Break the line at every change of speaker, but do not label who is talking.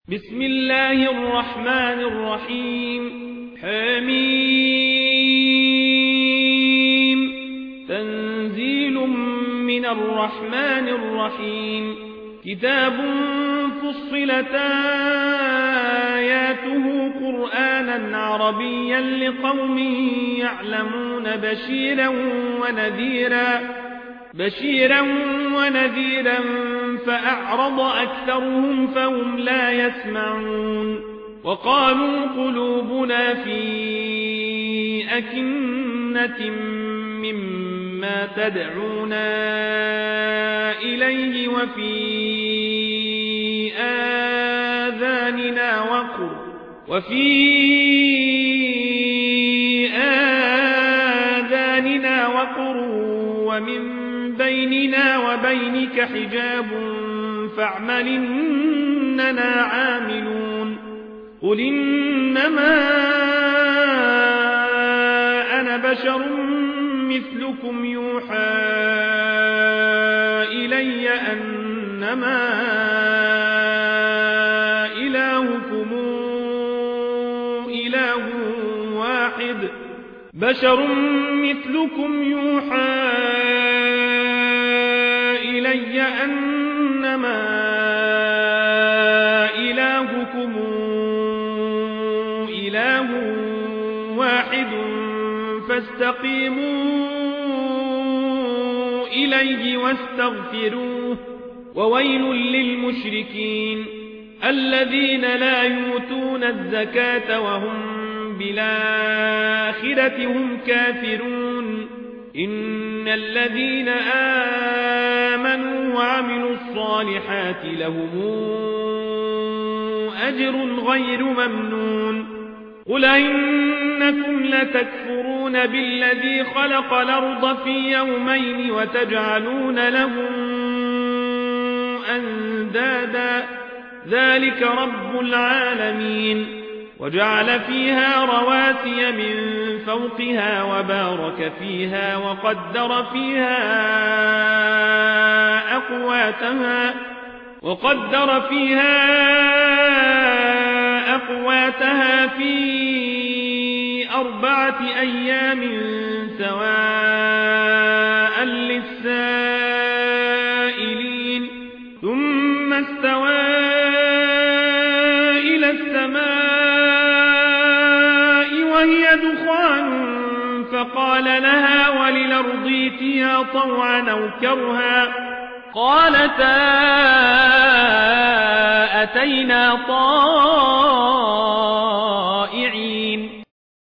بسم الله الرحمن الرحيم حميم تنزيل من الرحمن الرحيم كتاب فصلت آياته قرآنا عربيا لقوم يعلمون بشيرا ونذيرا فأعرض أكثرهم فهم لا يسمعون وقالوا قلوبنا في أكنة مما تدعونا إليه وفي آذاننا وقر ومن بيننا وبينك حجاب فاعمل إننا عاملون قل إنما أنا بشر مثلكم يوحى إلي أنما إلهكم إله واحد فاستقيموا إليه واستغفروه وويل للمشركين الذين لا يؤتون الزكاة وهم بالآخرة هم كافرون إن الذين آمنوا وعملوا الصالحات لهم أجر غير ممنون قل إنكم لتكفرون بالذي خلق الأرض في يومين وتجعلون له أندادا ذلك رب العالمين وجعل فيها رواسي من فوقها وبارك فيها وقدر فيها أقواتها في 4 أيام سواء للسائلين ثم استوى إلى السماء وهي دخان فقال لها وللأرض ائتيا طوعا أو كرها قالتا أتينا طائعين